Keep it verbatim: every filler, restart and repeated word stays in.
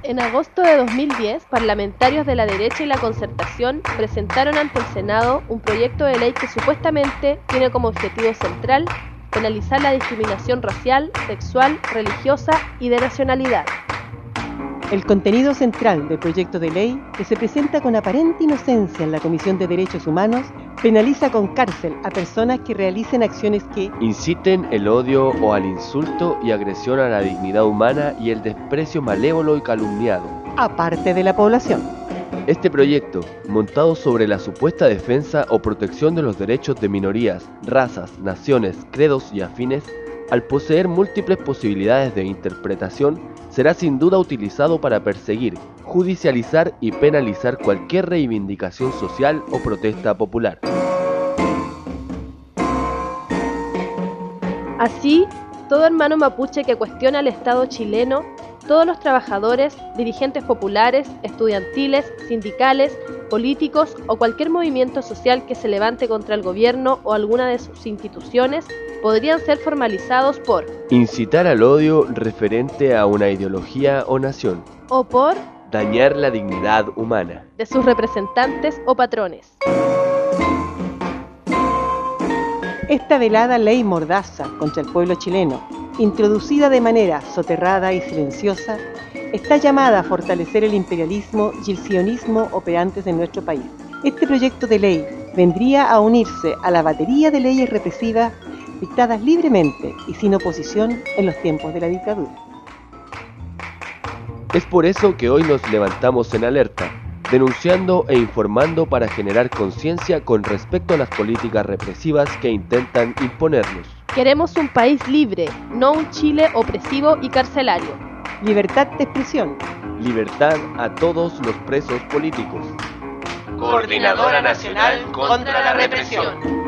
En agosto de dos mil diez, parlamentarios de la derecha y la Concertación presentaron ante el Senado un proyecto de ley que supuestamente tiene como objetivo central penalizar la discriminación racial, sexual, religiosa y de nacionalidad. El contenido central del proyecto de ley, que se presenta con aparente inocencia en la Comisión de Derechos Humanos, penaliza con cárcel a personas que realicen acciones que inciten el odio o al insulto y agresión a la dignidad humana y el desprecio malévolo y calumniado, aparte de la población. Este proyecto, montado sobre la supuesta defensa o protección de los derechos de minorías, razas, naciones, credos y afines, al poseer múltiples posibilidades de interpretación, será sin duda utilizado para perseguir, judicializar y penalizar cualquier reivindicación social o protesta popular. Así, todo hermano mapuche que cuestiona al Estado chileno, todos los trabajadores, dirigentes populares, estudiantiles, sindicales, políticos o cualquier movimiento social que se levante contra el gobierno o alguna de sus instituciones podrían ser formalizados por incitar al odio referente a una ideología o nación, o por dañar la dignidad humana de sus representantes o patrones. Esta velada ley mordaza contra el pueblo chileno, introducida de manera soterrada y silenciosa, está llamada a fortalecer el imperialismo y el sionismo operantes en nuestro país. Este proyecto de ley vendría a unirse a la batería de leyes represivas dictadas libremente y sin oposición en los tiempos de la dictadura. Es por eso que hoy nos levantamos en alerta, denunciando e informando para generar conciencia con respecto a las políticas represivas que intentan imponernos. Queremos un país libre, no un Chile opresivo y carcelario. Libertad de expresión. Libertad a todos los presos políticos. Coordinadora Nacional contra la Represión.